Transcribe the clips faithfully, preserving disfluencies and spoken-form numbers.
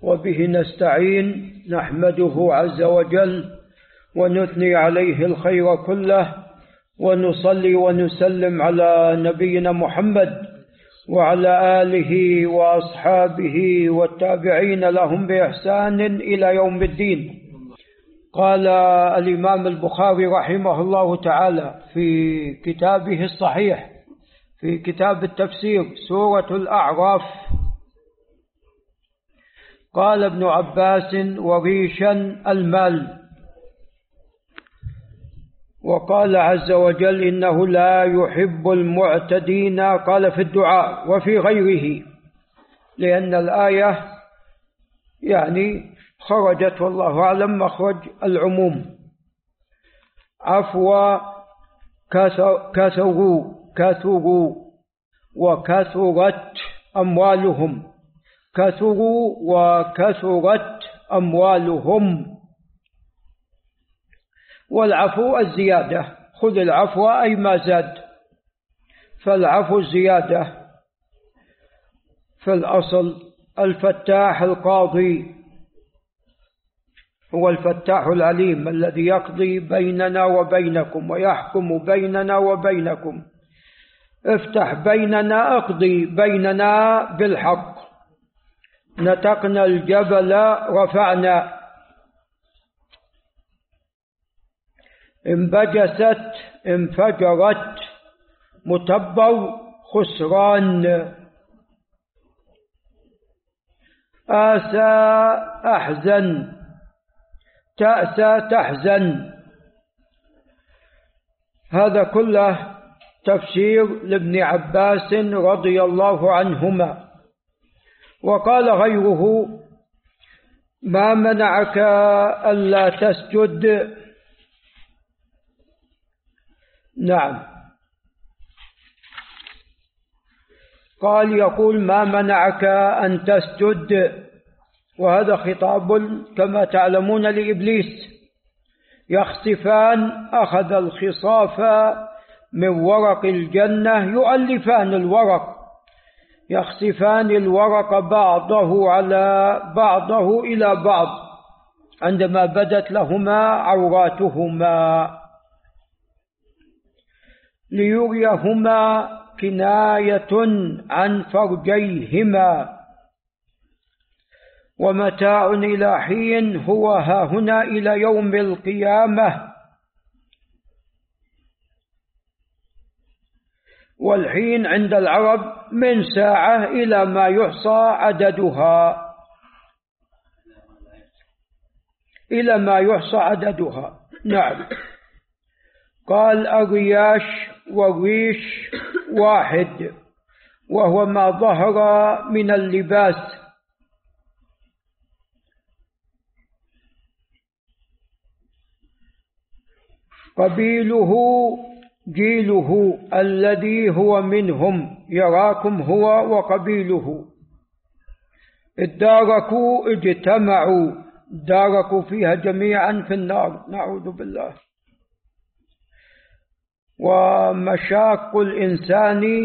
وبه نستعين. نحمده عز وجل ونثني عليه الخير كله، ونصلي ونسلم على نبينا محمد وعلى آله وأصحابه والتابعين لهم بإحسان إلى يوم الدين. قال الإمام البخاري رحمه الله تعالى في كتابه الصحيح في كتاب التفسير سورة الأعراف: قال ابن عباس: وريشا المال. وقال عز وجل: إنه لا يحب المعتدين. قال في الدعاء وفي غيره، لأن الآية يعني خرجت والله أعلم مخرج العموم. عفوا كثروا كثروا وكثرت أموالهم، كثروا وكثرت أموالهم. والعفو الزيادة، خذ العفو أي ما زاد، فالعفو الزيادة. في الأصل الفتاح القاضي هو الفتاح العليم الذي يقضي بيننا وبينكم ويحكم بيننا وبينكم. افتح بيننا، اقضي بيننا بالحق. نتقنا الجبل رفعنا، انبجست انفجرت، متبر خسران. آسى أحزن، تأسى تحزن. هذا كله تفسير لابن عباس رضي الله عنهما. وقال غيره: ما منعك ألا تسجد؟ نعم، قال يقول: ما منعك أن تسجد؟ وهذا خطاب كما تعلمون لإبليس. يخسفان، أخذ الخصاف من ورق الجنة، يؤلفان الورق، يخسفان الورق بعضه على بعضه إلى بعض عندما بدت لهما عوراتهما، ليريهما كناية عن فرجيهما. ومتاع إلى حين هو هاهنا إلى يوم القيامة. والحين عند العرب من ساعة إلى ما يحصى عددها، إلى ما يحصى عددها. نعم. قال: الرياش والريش واحد، وهو ما ظهر من اللباس. قبيله جيله الذي هو منهم، يراكم هو وقبيله. اداركوا اجتمعوا، داركوا فيها جميعا في النار، نعوذ بالله. ومشاق الإنسان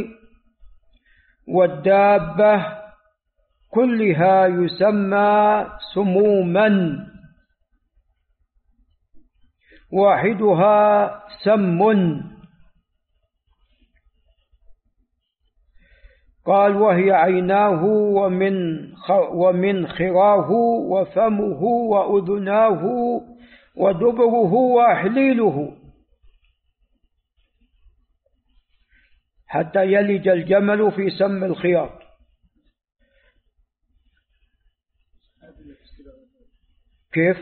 والدابة كلها يسمى سموما، واحدها سم. قال: وهي عيناه ومن ومن خراه وفمه وأذناه ودبره وأحليله، حتى يلج الجمل في سم الخياط. كيف؟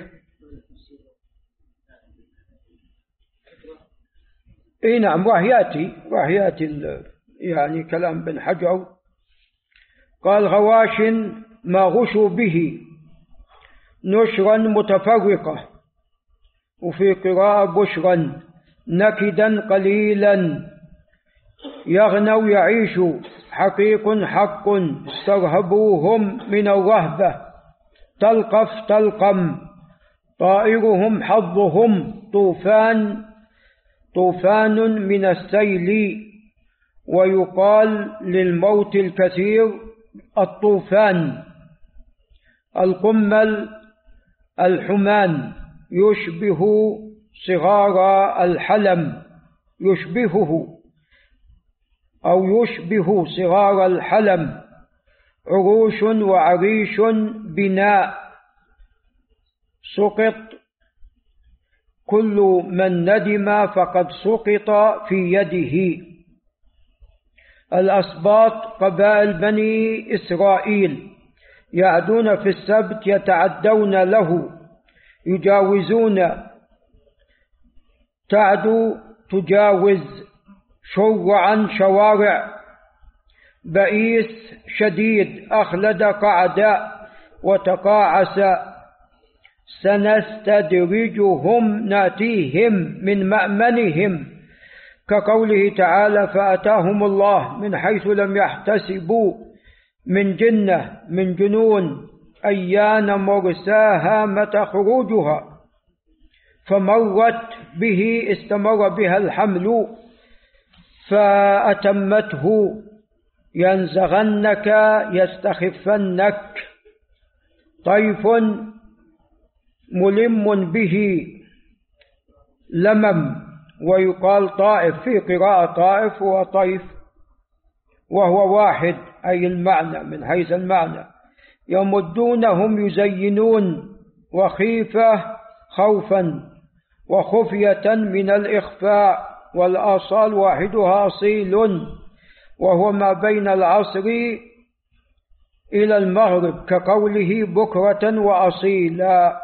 اي نعم، راح ياتي راح ياتي يعني كلام بن حجر. قال: غواش ما غشوا به نشرا متفرقة، وفي قراءة بشرا نكدا قليلا، يغنوا يعيش حقيق حق، استرهبوهم من الرهبة، تلقف تلقم، طائرهم حظهم، طوفان طوفان من السيل. ويقال للموت الكثير الطوفان. القمل الحمان يشبه صغار الحلم يشبهه أو يشبه صغار الحلم. عروش وعريش بناء سقط كل من ندم فقد سقط في يده. الأسباط قبائل بني إسرائيل يعدون في السبت يتعدون له يجاوزون تعدو تجاوز شرعا شوارع. بئيس شديد أخلد قعدا وتقاعس. سنستدرجهم ناتيهم من مأمنهم كقوله تعالى فأتاهم الله من حيث لم يحتسبوا من جنة من جنون أيان مرساها متى خروجها فمرت به استمر بها الحمل فأتمته ينزغنك يستخفنك. طيف ملم به لمم ويقال طائف في قراءة طائف وطيف وهو واحد أي المعنى من حيث المعنى. يمدونهم يزينون وخيفة خوفا وخفية من الإخفاء. والآصال واحدها أصيل وهو ما بين العصر إلى المغرب كقوله بكرة وأصيلا.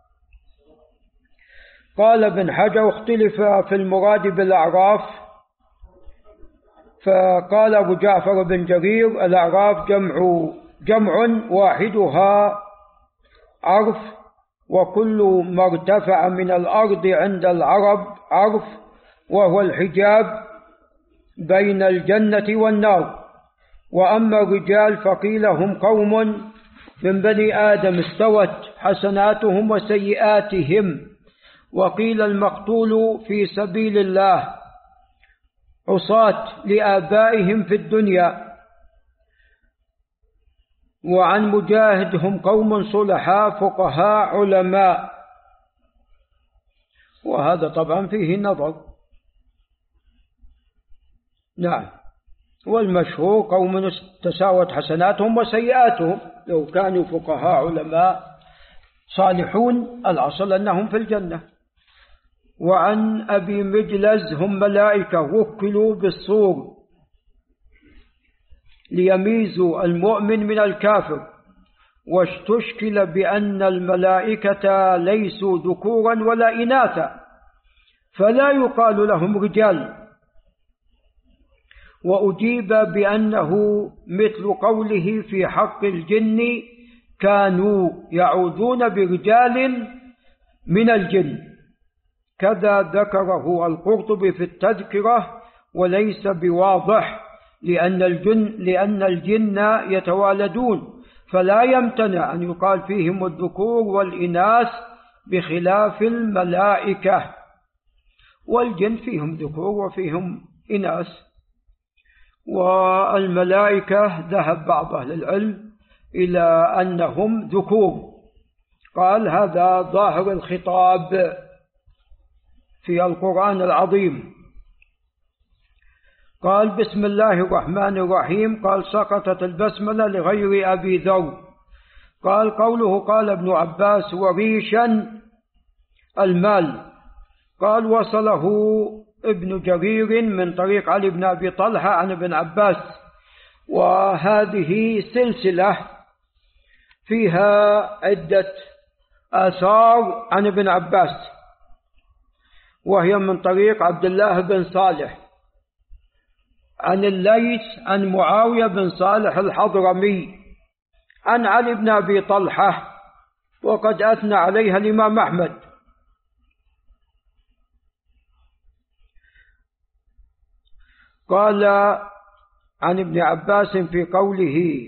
قال ابن حجر اختلف في المراد بالأعراف فقال أبو جعفر بن جرير الأعراف جمع جمع واحدها عرف وكل ما ارتفع من الأرض عند العرب عرف وهو الحجاب بين الجنة والنار. وأما الرجال فقيل هم قوم من بني آدم استوت حسناتهم وسيئاتهم. وقيل المقتول في سبيل الله عصاة لآبائهم في الدنيا. وعن مجاهد هم قوم صلحاء فقهاء علماء. وهذا طبعا فيه نظر. نعم. والمشهور قوم تساوت حسناتهم وسيئاتهم لو كانوا فقهاء علماء صالحون الأصل أنهم في الجنة. وعن أبي مجلز هم ملائكة وكلوا بالصور ليميزوا المؤمن من الكافر. واستشكل بأن الملائكة ليسوا ذكورا ولا إناثا فلا يقال لهم رجال. وأجيب بأنه مثل قوله في حق الجن كانوا يعوذون برجال من الجن. كذا ذكره القرطبي في التذكرة وليس بواضح لأن الجن, لأن الجن يتوالدون فلا يمتنع أن يقال فيهم الذكور والإناث بخلاف الملائكة. والجن فيهم ذكور وفيهم إناث. والملائكة ذهب بعض أهل العلم إلى أنهم ذكور. قال هذا ظاهر الخطاب في القرآن العظيم. قال بسم الله الرحمن الرحيم. قال سقطت البسملة لغير أبي ذر. قال قوله قال ابن عباس وريشا المال. قال وصله ابن جرير من طريق علي بن أبي طلحة عن ابن عباس. وهذه سلسلة فيها عدة آثار عن ابن عباس وهي من طريق عبد الله بن صالح عن الليث عن معاوية بن صالح الحضرمي عن علي بن أبي طلحة وقد أثنى عليها الإمام أحمد. قال عن ابن عباس في قوله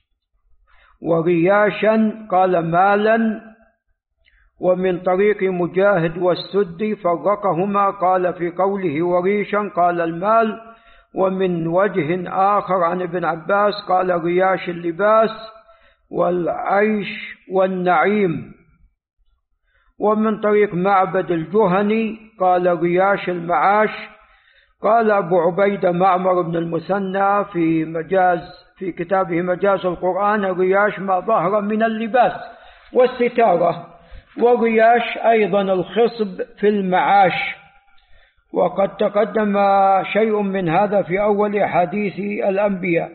ورياشا قال مالا. ومن طريق مجاهد والسدي فرقهما قال في قوله وريشا قال المال. ومن وجه آخر عن ابن عباس قال رياش اللباس والعيش والنعيم. ومن طريق معبد الجهني قال غياش المعاش. قال أبو عبيدة معمر بن المثنى في مجاز في كتابه مجاز القرآن: غياش ما ظهر من اللباس والستارة، وغياش أيضا الخصب في المعاش. وقد تقدم شيء من هذا في أول أحاديث الأنبياء.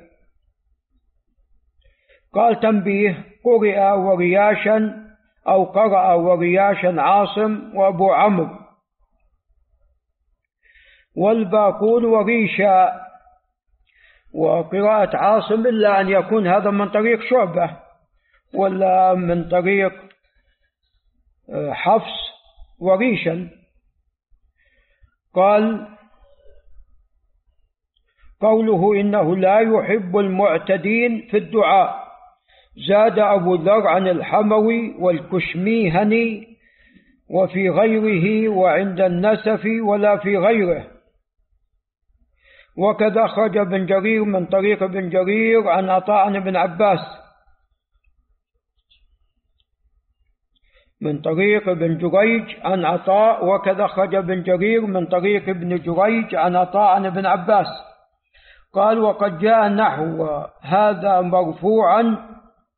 قال تنبيه: قرئ ورياشا أو قرأ ورياشا عاصم وأبو عمرو، والباقون وريشا. وقراءة عاصم إلا أن يكون هذا من طريق شعبة ولا من طريق حفص وريشا. قال قوله إنه لا يحب المعتدين في الدعاء. زاد أبو ذر عن الحموي والكشميهني وفي غيره وعند النسف ولا في غيره. وكذا خرج بن جرير من طريق بن جرير عن عطاء عن ابن عباس من طريق ابن جريج عن عطاء. وكذا خرج بن جرير من طريق ابن جريج عن عطاء عن ابن عباس. قال وقد جاء نحو هذا مرفوعا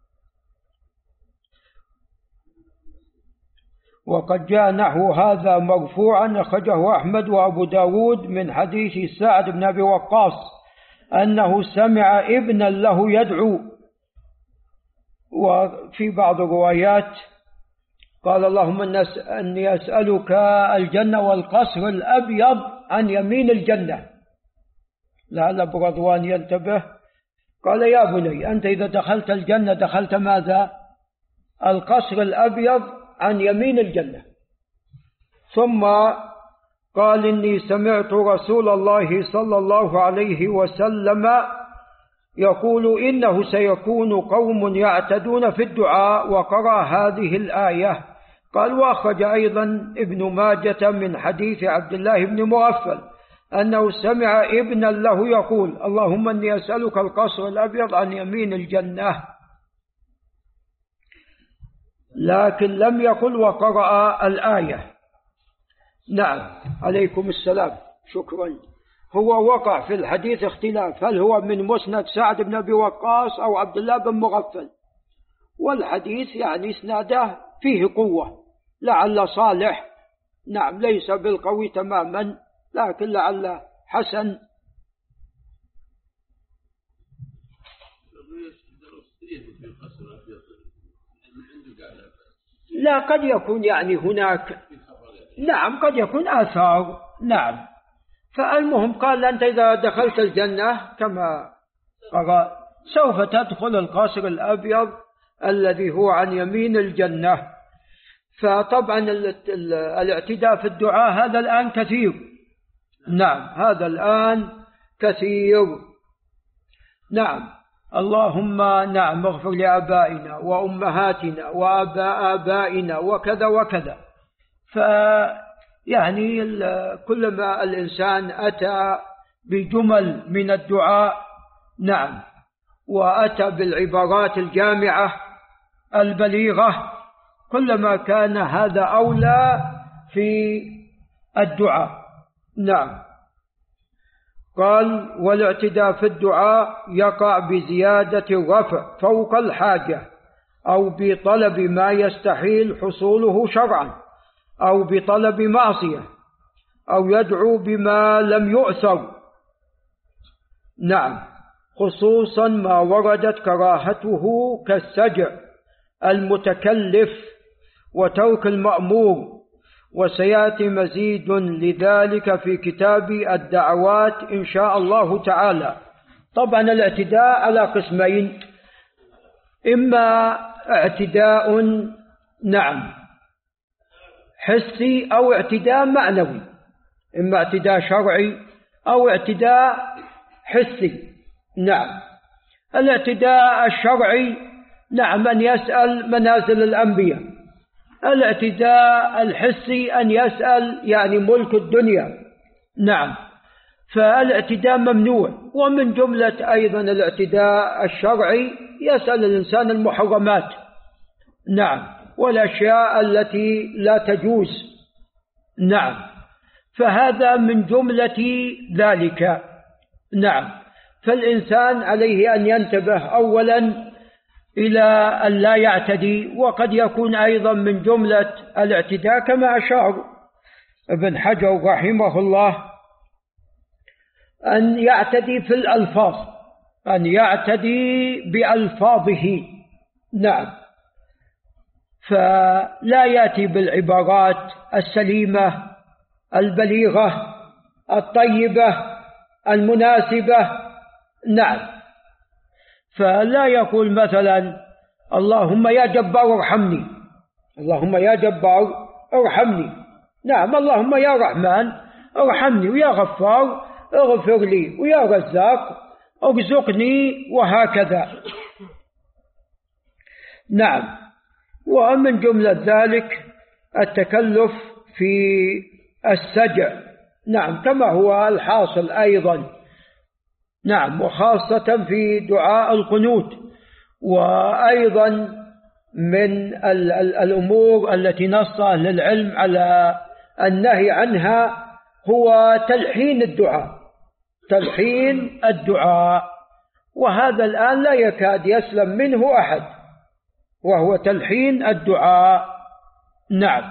وقد جاء نحو هذا مرفوعا أخرجه أحمد وأبو داود من حديث سعد بن أبي وقاص أنه سمع ابنا له يدعو. وفي بعض الروايات قال اللهم أني أسألك الجنة والقصر الأبيض عن يمين الجنة. لعل أبو رضوان ينتبه. قال يا بني أنت إذا دخلت الجنة دخلت ماذا؟ القصر الأبيض عن يمين الجنة. ثم قال إني سمعت رسول الله صلى الله عليه وسلم يقول إنه سيكون قوم يعتدون في الدعاء، وقرأ هذه الآية. قال وأخرج أيضا ابن ماجة من حديث عبد الله بن مغفل أنه سمع ابنا له يقول اللهم أني أسألك القصر الأبيض عن يمين الجنة، لكن لم يقل وقرأ الآية. نعم عليكم السلام شكرا. هو وقع في الحديث اختلاف هل هو من مسند سعد بن أبي وقاص أو عبد الله بن مغفل، والحديث يعني اسناده فيه قوة لعل صالح. نعم ليس بالقوي تماما لكن لعل حسن. لا قد يكون يعني هناك نعم قد يكون آثار. نعم فالمهم قال أنت إذا دخلت الجنة كما قرأ سوف تدخل القصر الأبيض الذي هو عن يمين الجنة. فطبعا الاعتداء في الدعاء هذا الآن كثير. نعم هذا الآن كثير. نعم اللهم نعم اغفر لآبائنا وأمهاتنا وآباء آبائنا وكذا وكذا. فيعني كلما الإنسان أتى بجمل من الدعاء نعم وأتى بالعبارات الجامعة البليغة كلما كان هذا أولى في الدعاء. نعم قال والاعتداء في الدعاء يقع بزيادة الرفع فوق الحاجة أو بطلب ما يستحيل حصوله شرعا أو بطلب معصية أو يدعو بما لم يؤثر. نعم خصوصا ما وردت كراهته كالسجع المتكلف وترك المأمور. وسيأتي مزيد لذلك في كتاب الدعوات إن شاء الله تعالى. طبعا الاعتداء على قسمين، إما اعتداء نعم حسي أو اعتداء معنوي، إما اعتداء شرعي أو اعتداء حسي. نعم الاعتداء الشرعي نعم أن يسأل منازل الأنبياء. الاعتداء الحسي أن يسأل يعني ملك الدنيا. نعم فالاعتداء ممنوع. ومن جملة أيضا الاعتداء الشرعي يسأل الإنسان المحرمات، نعم، والأشياء التي لا تجوز، نعم، فهذا من جملة ذلك، نعم. فالإنسان عليه أن ينتبه أولا إلى أن لا يعتدي. وقد يكون أيضا من جملة الاعتداء كما أشار ابن حجر رحمه الله أن يعتدي في الألفاظ، أن يعتدي بألفاظه، نعم، فلا يأتي بالعبارات السليمة البليغة الطيبة المناسبة، نعم. فلا يقول مثلا اللهم يا جبار ارحمني، اللهم يا جبار ارحمني، نعم، اللهم يا رحمن ارحمني، ويا غفار اغفر لي، ويا رزاق ارزقني، وهكذا، نعم. ومن جملة ذلك التكلف في السجع، نعم، كما هو الحاصل أيضا، نعم، وخاصة في دعاء القنوت. وأيضا من الأمور التي نص أهل العلم على النهي عنها هو تلحين الدعاء، تلحين الدعاء، وهذا الآن لا يكاد يسلم منه أحد، وهو تلحين الدعاء، نعم.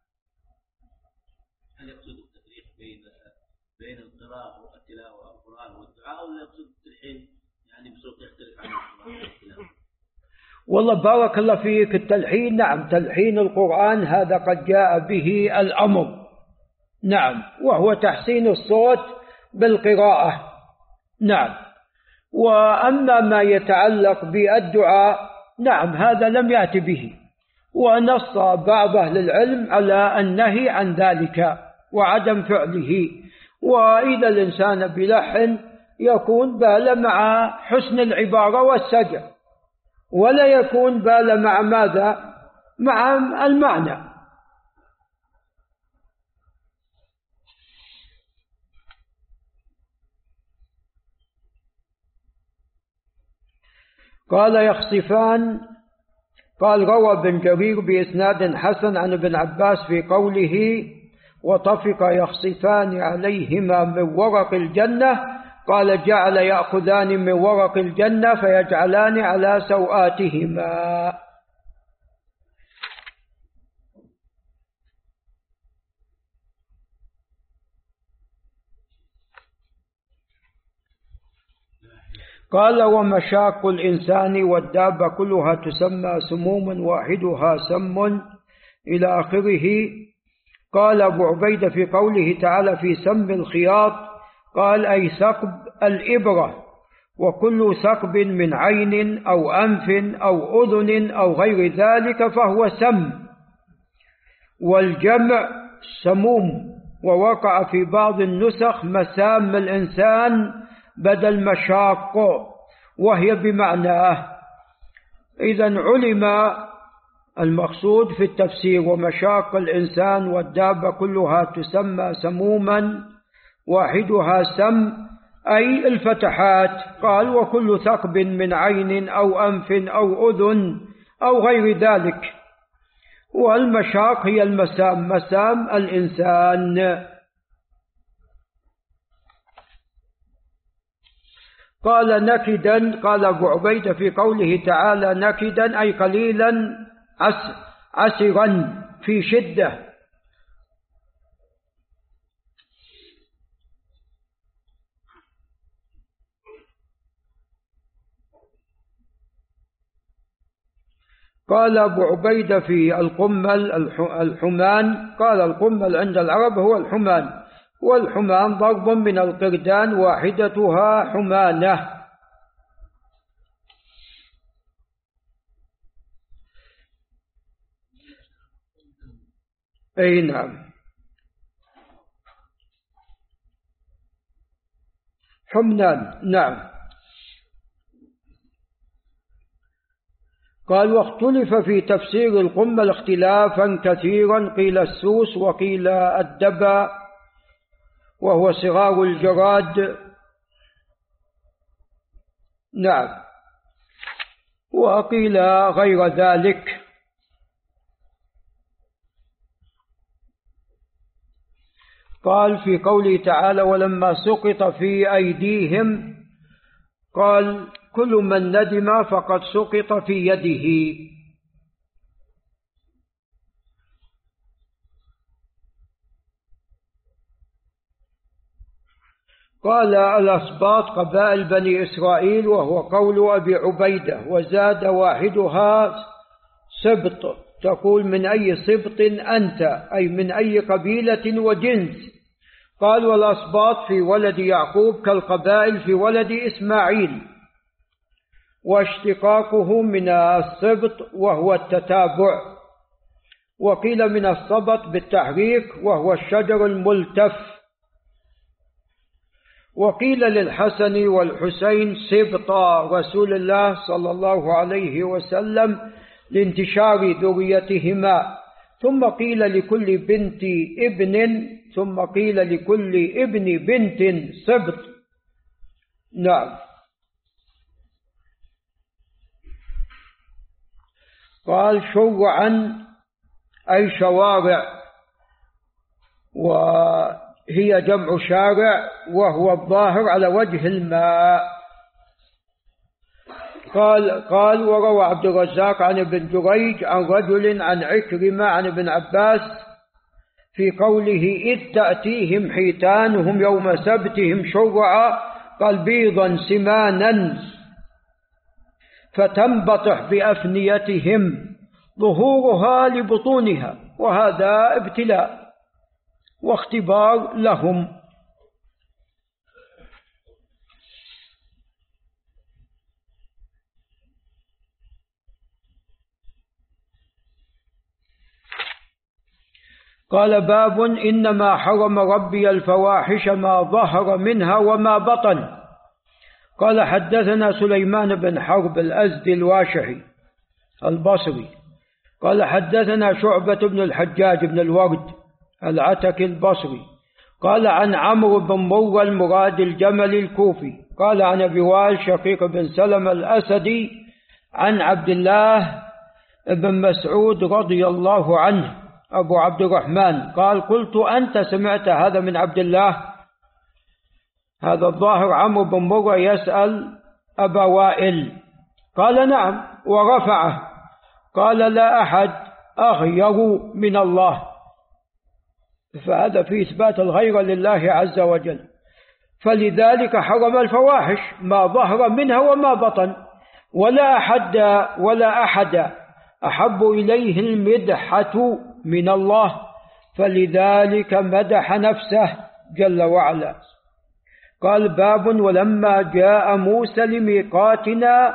هل يقصد التفريق بين بين القراءة والتلاوة والقرآن والدعاء، ولا يقصد التلحين يعني بصوت يختلف عن القرآن والتلاوة؟ والله بارك الله فيك، التلحين، نعم، تلحين القرآن هذا قد جاء به الأمر، نعم، وهو تحسين الصوت بالقراءة، نعم. وأما ما يتعلق بالدعاء، نعم، هذا لم يأتي به، ونص بعض أهل العلم على النهي عن ذلك وعدم فعله. وإذا الإنسان بلحن يكون بال مع حسن العبارة والسجع، ولا يكون بال مع ماذا؟ مع المعنى. قال يخصفان. قال روى ابن جرير بإسناد حسن عن ابن عباس في قوله وطفق يخصفان عليهما من ورق الجنة، قال جعل يأخذان من ورق الجنة فيجعلان على سوآتهما. قال ومشاق الإنسان والدابة كلها تسمى سموما واحدها سم إلى آخره. قال أبو عبيدة في قوله تعالى في سم الخياط، قال أي ثقب الإبرة، وكل ثقب من عين أو أنف أو أذن أو غير ذلك فهو سم، والجمع سموم. ووقع في بعض النسخ مسام الإنسان بدل مشاق، وهي بمعناه. إذن علم المقصود في التفسير ومشاق الإنسان والدابة كلها تسمى سموما واحدها سم أي الفتحات. قال وكل ثقب من عين أو أنف أو أذن أو غير ذلك. والمشاق هي المسام، مسام الإنسان. قال نكدا. قال أبو عبيدة في قوله تعالى نكدا أي قليلا عسرا في شدة. قال أبو عبيدة في القمل الحمان. قال القمل عند العرب هو الحمان، والحمان ضرب من القردان واحدتها حمانة. أي نعم، حمنان، نعم. قال واختلف في تفسير القمل اختلافا كثيرا، قيل السوس وقيل الدبا وهو صغار الجراد. نعم. وقيل غير ذلك. قال في قوله تعالى ولما سقط في أيديهم قال كل من ندم فقد سقط في يده. قال الأسباط قبائل بني إسرائيل، وهو قول أبي عبيدة، وزاد واحدها سبط، تقول من أي سبط أنت، أي من أي قبيلة وجنس. قال والأسباط في ولد يعقوب كالقبائل في ولد إسماعيل، واشتقاقه من السبط وهو التتابع. وقيل من السبط بالتحريك وهو الشجر الملتف. وقيل للحسن والحسين سبطا رسول الله صلى الله عليه وسلم لانتشار ذريتهما، ثم قيل لكل بنت ابن ثم قيل لكل ابن بنت سبط. نعم. قال شرعا أي شوارع، وهي جمع شارع وهو الظاهر على وجه الماء. قال قال وروى عبد الرزاق عن ابن جريج عن رجل عن عكرمة عن ابن عباس في قوله إذ تأتيهم حيتانهم يوم سبتهم شرعا، قال بيضا سمانا فتنبطح بأفنيتهم ظهورها لبطونها، وهذا ابتلاء واختبار لهم. قال باب إنما حرم ربي الفواحش ما ظهر منها وما بطن. قال حدثنا سليمان بن حرب الأزدي الواشحي البصري قال حدثنا شعبة بن الحجاج بن الورد العتكي البصري قال عن عمرو بن مرة المراد الجمل الكوفي قال عن أبي وائل شقيق بن سلمة الأسدي عن عبد الله بن مسعود رضي الله عنه أبو عبد الرحمن قال قلت أنت سمعت هذا من عبد الله؟ هذا الظاهر عمرو بن مرة يسأل أبا وائل. قال نعم، ورفعه قال لا أحد أغير من الله، فهذا في إثبات الغير لله عز وجل. فلذلك حرم الفواحش ما ظهر منها وما بطن، ولا أحد ولا أحد أحب إليه المدحة من الله، فلذلك مدح نفسه جل وعلا. قال باب ولما جاء موسى لميقاتنا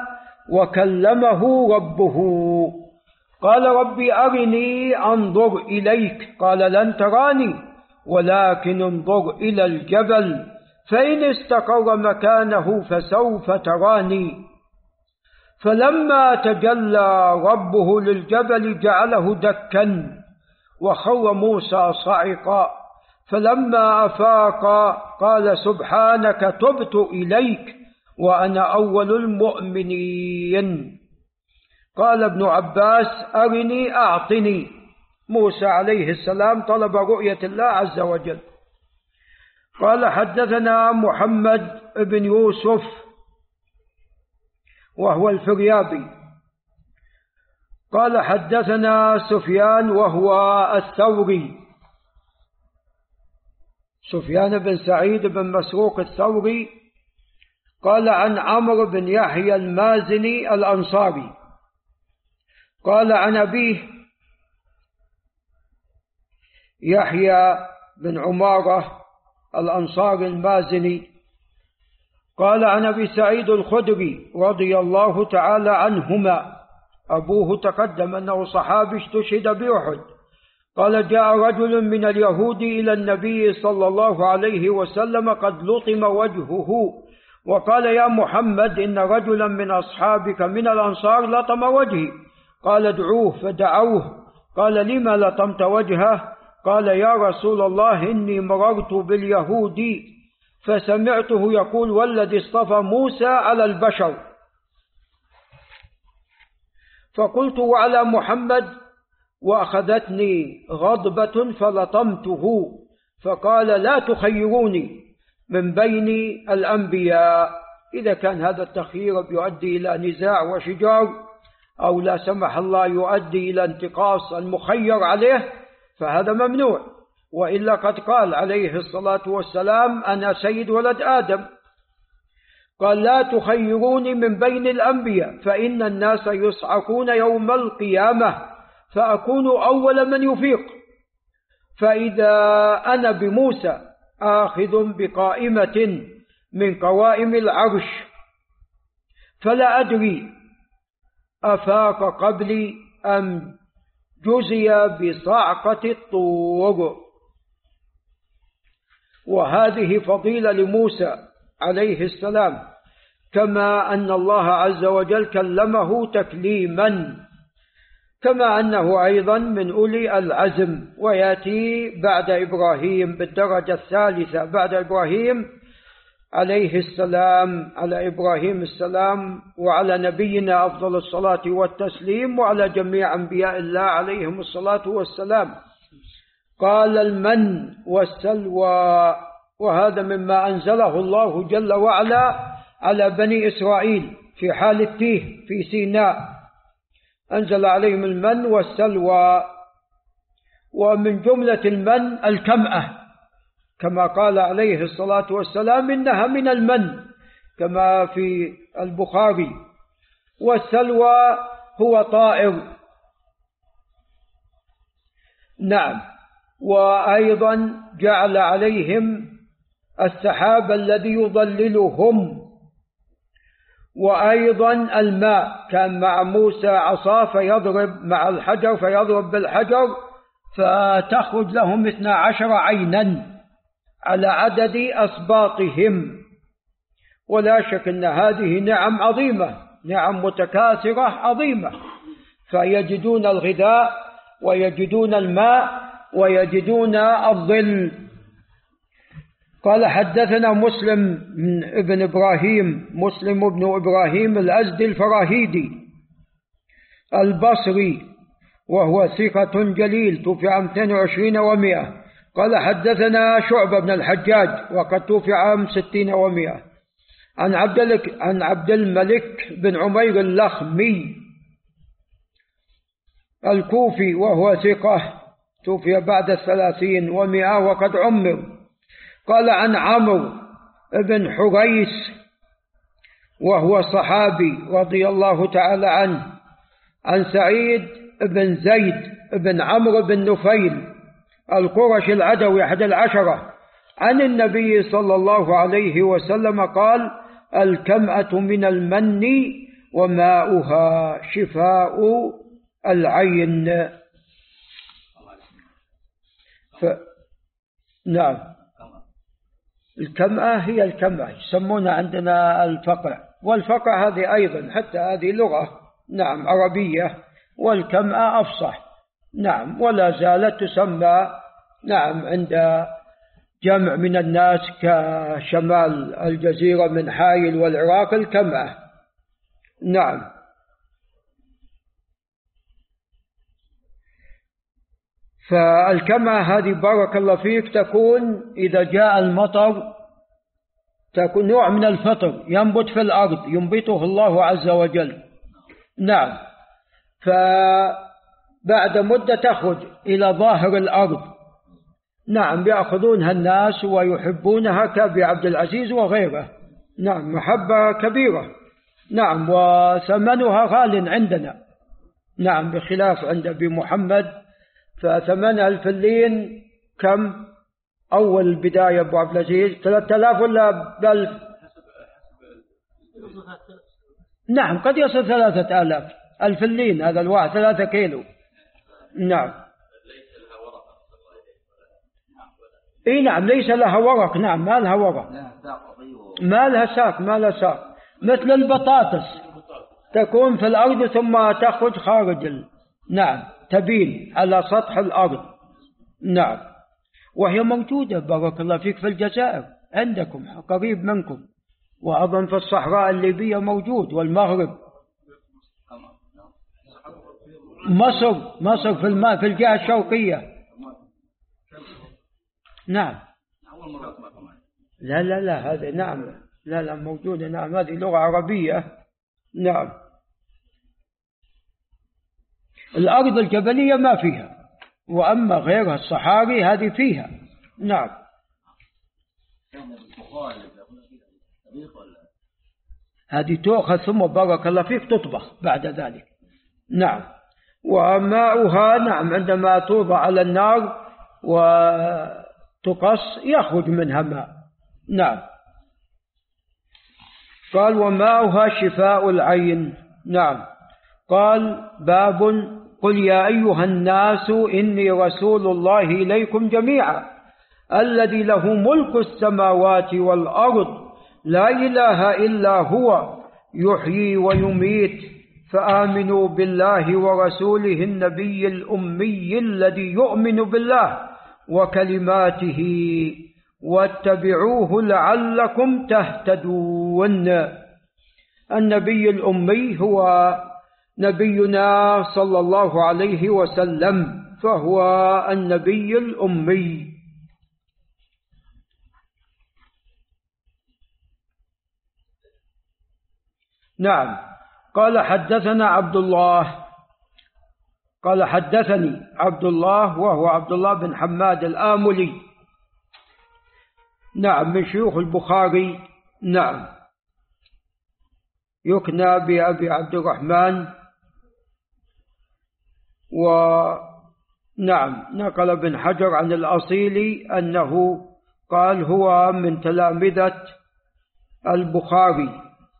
وكلمه ربه قال ربي أرني أنظر إليك قال لن تراني ولكن انظر إلى الجبل فإن استقر مكانه فسوف تراني. فلما تجلى ربه للجبل جعله دكا وخر موسى صعقا، فلما أفاق قال سبحانك تبت إليك وأنا أول المؤمنين. قال ابن عباس أرني أعطني. موسى عليه السلام طلب رؤية الله عز وجل. قال حدثنا محمد بن يوسف وهو الفريابي قال حدثنا سفيان وهو الثوري سفيان بن سعيد بن مسروق الثوري قال عن عمرو بن يحيى المازني الأنصاري قال عن أبيه يحيى بن عمارة الأنصاري المازني قال عن أبي سعيد الخدري رضي الله تعالى عنهما أبوه تقدم أنه صحابي استشهد بأحد. قال جاء رجل من اليهود إلى النبي صلى الله عليه وسلم قد لطم وجهه وقال يا محمد إن رجلا من أصحابك من الأنصار لطم وجهي. قال ادعوه، فدعوه. قال لما لطمت وجهه؟ قال يا رسول الله إني مررت باليهودي فسمعته يقول والذي اصطفى موسى على البشر، فقلت وعلى محمد، وأخذتني غضبة فلطمته، فقال لا تخيروني من بين الأنبياء. إذا كان هذا التخيير يؤدي إلى نزاع وشجار أو لا سمح الله يؤدي إلى انتقاص المخير عليه فهذا ممنوع، وإلا قد قال عليه الصلاة والسلام أنا سيد ولد آدم. قال لا تخيروني من بين الأنبياء فإن الناس يصعقون يوم القيامة فأكون أول من يفيق، فإذا أنا بموسى آخذ بقائمة من قوائم العرش فلا أدري أفاق قبلي أم جزي بصعقة الطور. وهذه فضيلة لموسى عليه السلام، كما أن الله عز وجل كلمه تكليما، كما أنه أيضا من أولي العزم، ويأتي بعد إبراهيم بالدرجة الثالثة بعد إبراهيم عليه السلام، على إبراهيم السلام وعلى نبينا أفضل الصلاة والتسليم وعلى جميع أنبياء الله عليهم الصلاة والسلام. قال المن والسلوى، وهذا مما أنزله الله جل وعلا على بني إسرائيل في حال التيه في سيناء، أنزل عليهم المن والسلوى. ومن جملة المن الكمأة، كما قال عليه الصلاة والسلام إنها من المن كما في البخاري. والسلوى هو طائر. نعم. وأيضا جعل عليهم السحاب الذي يظللهم، وأيضا الماء، كان مع موسى عصا فيضرب مع الحجر فيضرب بالحجر فتخرج لهم اثنا عشر عينا على عدد أسباطهم. ولا شك أن هذه نعم عظيمة، نعم متكاثرة عظيمة، فيجدون الغذاء ويجدون الماء ويجدون الظل. قال حدثنا مسلم ابن إبراهيم، مسلم ابن إبراهيم الأزدي الفراهيدي البصري، وهو ثقة جليل، توفي عام اثنين وعشرين ومئة. قال حدثنا شعبة بن الحجاج وقد توفي عام ستين ومئة، عن عبد عن عبد الملك بن عمير اللخمي الكوفي وهو ثقة، توفي بعد الثلاثين ومئة وقد عمر. قال عن عمرو بن حريث وهو صحابي رضي الله تعالى عنه، عن سعيد بن زيد بن عمرو بن نفيل القرشي العدوي أحد العشرة، عن النبي صلى الله عليه وسلم قال الكمأة من المن وماؤها شفاء العين. ف... نعم. الكمأة هي الكمأة، يسمونها عندنا الفقع، والفقع هذه أيضا حتى هذه لغة نعم عربية، والكمأة أفصح نعم، ولا زالت تسمى نعم عند جمع من الناس كشمال الجزيرة من حائل والعراق الكمأة. نعم. فالكمأة هذه بارك الله فيك تكون إذا جاء المطر، تكون نوع من الفطر ينبت في الأرض ينبته الله عز وجل. نعم. فبعد مدة تخرج إلى ظاهر الأرض. نعم. يأخذونها الناس ويحبونها كأبي عبد العزيز وغيره. نعم. محبة كبيرة. نعم. وثمنها غال عندنا. نعم. بخلاف عند أبي محمد فثمنها الفلين كم أول البداية أبو عبد العزيز؟ ثلاثة آلاف ولا بألف؟ نعم. قد يصل ثلاثة آلاف الفلين، هذا الواحد ثلاثة كيلو. نعم. اي نعم. ليس لها ورق. نعم. ما لها ورق، ما لها ساق، ما لها ساق، مثل البطاطس تكون في الأرض ثم تخرج خارج ال... نعم تبين على سطح الأرض. نعم. وهي موجودة بارك الله فيك في الجزائر عندكم قريب منكم، وأظن في الصحراء الليبية موجود، والمغرب. مصر مصر في الماء في الجهة الشرقية. نعم. لا لا لا هذه نعم لا لا موجودة. نعم هذه لغة عربية. نعم. الأرض الجبلية ما فيها، وأما غيرها الصحاري هذه فيها. نعم. هذه تؤخذ ثم بارك الله فيك تطبخ بعد ذلك. نعم. وماؤها نعم عندما توضع على النار وتقص يخرج منها ماء. نعم. قال وماؤها شفاء العين. نعم. قال باب قل يا أيها الناس إني رسول الله إليكم جميعا الذي له ملك السماوات والأرض لا إله إلا هو يحيي ويميت فآمنوا بالله ورسوله النبي الأمي الذي يؤمن بالله وكلماته واتبعوه لعلكم تهتدون. النبي الأمي هو نبينا صلى الله عليه وسلم، فهو النبي الأمي. نعم. قال حدثنا عبد الله قال حدثني عبد الله وهو عبد الله بن حماد الآملي. نعم من شيوخ البخاري. نعم. يكنى بأبي عبد الرحمن. ونعم نقل ابن حجر عن الأصيلي أنه قال هو من تلامذة البخاري،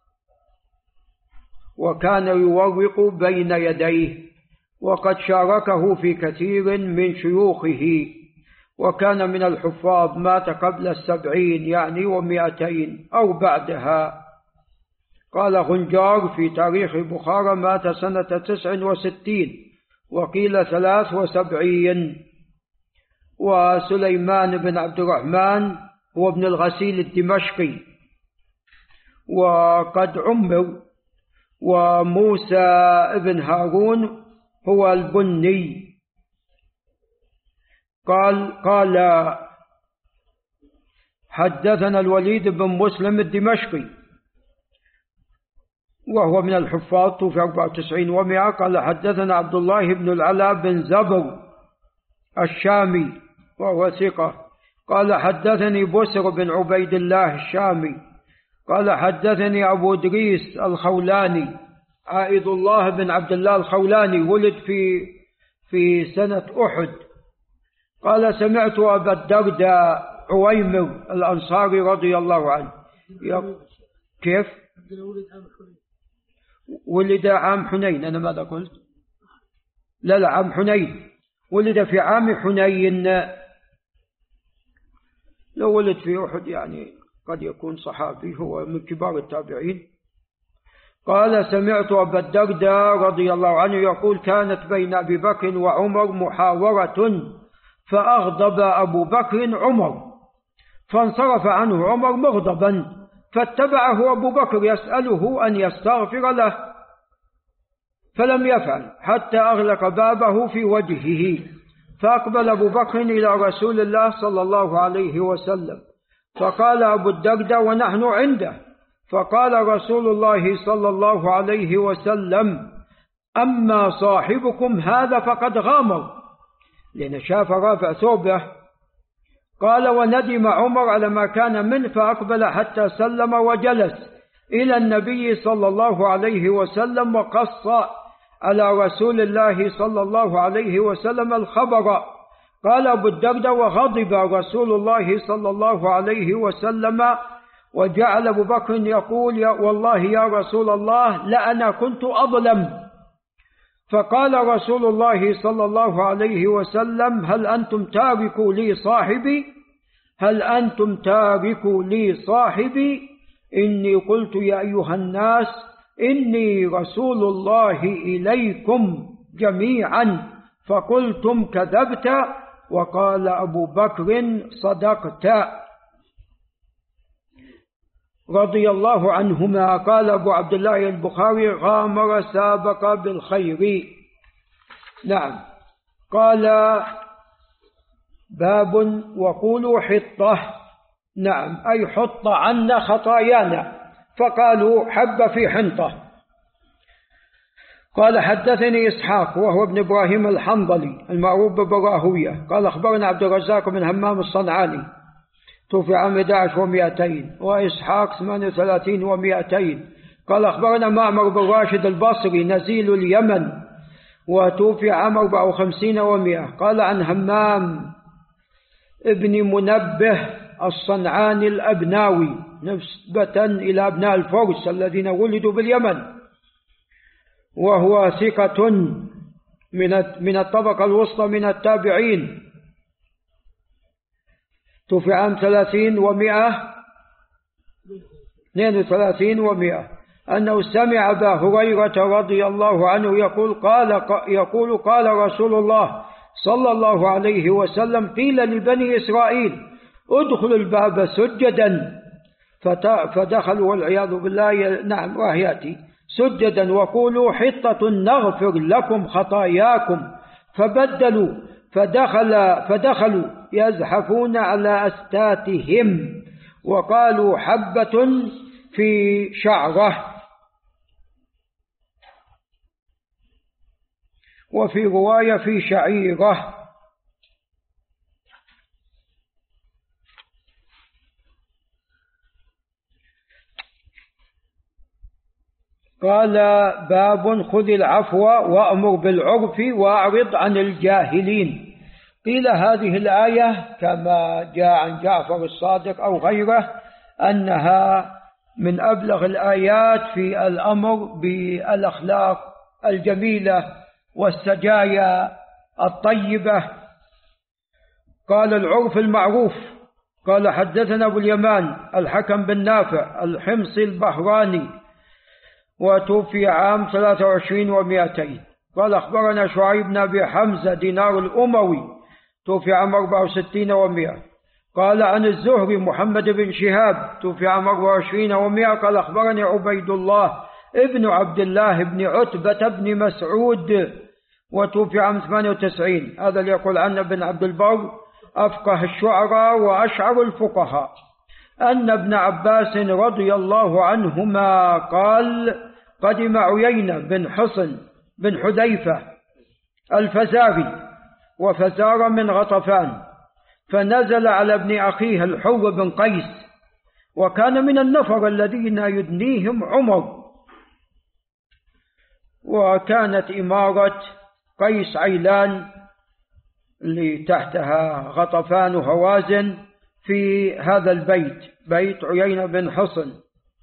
وكان يورق بين يديه، وقد شاركه في كثير من شيوخه، وكان من الحفاظ، مات قبل السبعين يعني ومئتين أو بعدها. قال غنجار في تاريخ بخارى مات سنة تسع وستين وقيل ثلاث وسبعين. وسليمان بن عبد الرحمن هو ابن الغسيل الدمشقي وقد عمر. وموسى ابن هارون هو البني. قال قال حدثنا الوليد بن مسلم الدمشقي وهو من الحفاظ توفي أربعة وتسعين ومئة. قال حدثنا عبد الله بن العلاء بن زبر الشامي وهو ثقة. قال حدثني بسر بن عبيد الله الشامي قال حدثني أبو إدريس الخولاني عائد الله بن عبد الله الخولاني، ولد في في سنة أحد. قال سمعت أبا الدرداء عويمر الأنصاري رضي الله عنه. كيف؟ ولد عام حنين. أنا ماذا قلت؟ لا لا عام حنين، ولد في عام حنين. لو ولد في أحد يعني قد يكون صحابي، هو من كبار التابعين. قال سمعت أبا الدرداء رضي الله عنه يقول كانت بين أبي بكر وعمر محاورة فأغضب أبو بكر عمر فانصرف عنه عمر مغضبا، فاتبعه أبو بكر يسأله أن يستغفر له فلم يفعل حتى أغلق بابه في وجهه. فأقبل أبو بكر إلى رسول الله صلى الله عليه وسلم فقال أبو الدرداء ونحن عنده، فقال رسول الله صلى الله عليه وسلم أما صاحبكم هذا فقد غامر، لأن شاف رافع ثوبه. قال وندم عمر على ما كان منه فأقبل حتى سلم وجلس إلى النبي صلى الله عليه وسلم وقص على رسول الله صلى الله عليه وسلم الخبر. قال أبو الدرداء وغضب رسول الله صلى الله عليه وسلم وجعل أبو بكر يقول يا والله يا رسول الله لأنا كنت أظلم. فقال رسول الله صلى الله عليه وسلم هل أنتم تاركوا لي صاحبي هل أنتم تاركوا لي صاحبي إني قلت يا أيها الناس إني رسول الله إليكم جميعا فقلتم كذبت وقال أبو بكر صدقت رضي الله عنهما. قال أبو عبد الله البخاري غامر سابق بالخير. نعم. قال باب وقولوا حطة، نعم، أي حط عنا خطايانا، فقالوا حب في حنطة. قال حدثني إسحاق وهو ابن إبراهيم الحنظلي المعروف ببراهوية قال أخبرنا عبد الرزاق بن همام الصنعاني توفي عام أحد عشر ومئتين، وإسحاق ثمانية وثلاثين ومئتين. قال أخبرنا معمر بن راشد البصري نزيل اليمن وتوفي عام أربعة وخمسين ومئة. قال عن همام ابن منبه الصنعاني الأبناوي نسبة إلى أبناء الفرس الذين ولدوا باليمن، وهو ثقة من الطبقة الوسطى من التابعين، توفي عام ثلاثين ومئة اثنين وثلاثين ومئة. أنه سمع أبا هريرة رضي الله عنه يقول قال يقول قال رسول الله صلى الله عليه وسلم قيل لبني إسرائيل ادخلوا الباب سجدا فدخلوا والعياذ بالله، نعم، وهياتي سجدا وقولوا حطة نغفر لكم خطاياكم فبدلوا فدخل فدخلوا يزحفون على أستاتهم وقالوا حبة في شعره. وفي رواية في شعيره. قال باب خذ العفو وأمر بالعرف وأعرض عن الجاهلين. قيل هذه الآية كما جاء عن جعفر الصادق أو غيره أنها من أبلغ الآيات في الأمر بالأخلاق الجميلة والسجايا الطيبة. قال العرف المعروف. قال حدثنا أبو اليمان الحكم بن نافع الحمصي البهراني وتوفي عام ثلاثة وعشرين ومئتين. قال أخبرنا شعيب بن أبي حمزة دينار الأموي توفي عام أربعة وستين ومئة. قال عن الزهري محمد بن شهاب توفي عام أربعة وعشرين ومئة. قال أخبرني عبيد الله ابن عبد الله بن عتبة بن مسعود وتوفي عام ثمانية وتسعين. هذا اللي يقول عنه ابن عبد البر أفقه الشعراء وأشعر الفقهاء. أن ابن عباس رضي الله عنهما قال قدم عيينة بن حصن بن حذيفة الفزاري وفزار من غطفان فنزل على ابن أخيه الحر بن قيس وكان من النفر الذين يدنيهم عمر، وكانت إمارة قيس عيلان اللي تحتها غطفان وهوازن في هذا البيت بيت عيينة بن حصن.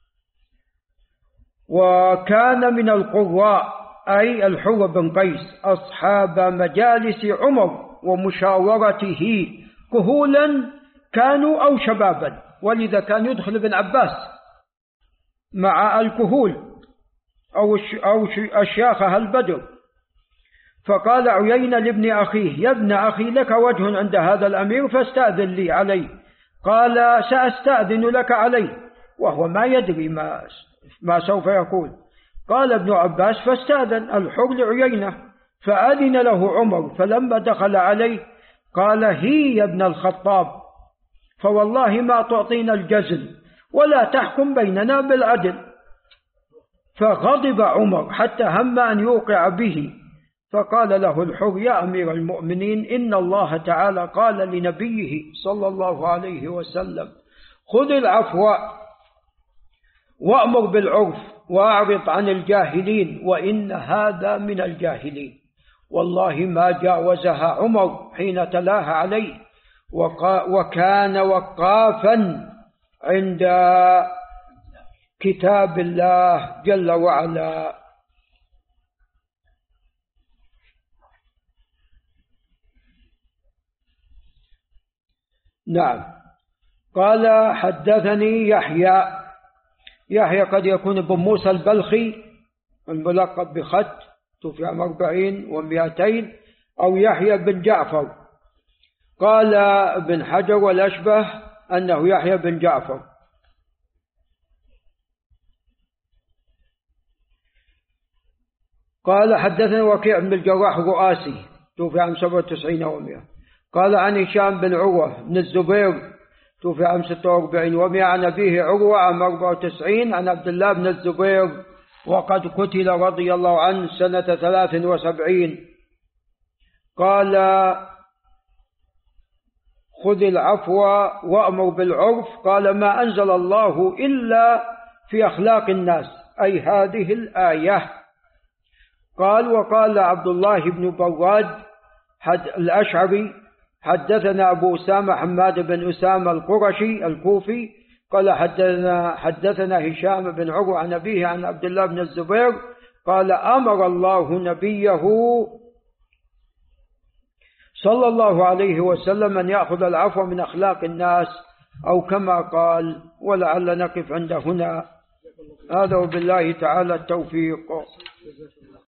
وكان من القراء أي الحر بن قيس أصحاب مجالس عمر ومشاورته كهولا كانوا أو شبابا، ولذا كان يدخل ابن عباس مع الكهول أو أو الشياخة البدر. فقال عيينة لابن أخيه يا ابن أخي لك وجه عند هذا الأمير فاستأذن لي عليه. قال سأستأذن لك عليه، وهو ما يدري ما, ما سوف يقول. قال ابن عباس فاستأذن الحر لعيينة فأذن له عمر، فلما دخل عليه قال هي يا ابن الخطاب فوالله ما تعطينا الجزل ولا تحكم بيننا بالعدل. فغضب عمر حتى هم أن يوقع به، فقال له الحر يا أمير المؤمنين إن الله تعالى قال لنبيه صلى الله عليه وسلم خذ العفو وأمر بالعرف وأعرض عن الجاهلين وإن هذا من الجاهلين. والله ما جاوزها عمر حين تلاها عليه، وكان وقافا عند كتاب الله جل وعلا. نعم. قال حدثني يحيى يحيى قد يكون ابن موسى البلخي الملقب بخت توفي عام أربعين ومئتين، أو يحيى بن جعفر. قال ابن حجر والأشبه أنه يحيى بن جعفر. قال حدثنا وكيع بن الجراح الرؤاسي توفي عام سبعة وتسعين ومئة. قال عن هشام بن عروة بن الزبير توفي عام ستة وأربعين ومئة. عن أبيه عروة عام أربعة وتسعين عن عبد الله بن الزبير وقد قتل رضي الله عنه سنة ثلاث وسبعين. قال خذ العفو وأمر بالعرف. قال ما أنزل الله إلا في أخلاق الناس، أي هذه الآية. قال وقال عبد الله بن براد حد الأشعري حدثنا أبو أسامة حماد بن أسامة القرشي الكوفي قال حدثنا, حدثنا هشام بن عروة عن أبيه عن عبد الله بن الزبير قال أمر الله نبيه صلى الله عليه وسلم أن يأخذ العفو من أخلاق الناس، أو كما قال. ولعل نقف عند هنا. هذا وبالله تعالى التوفيق.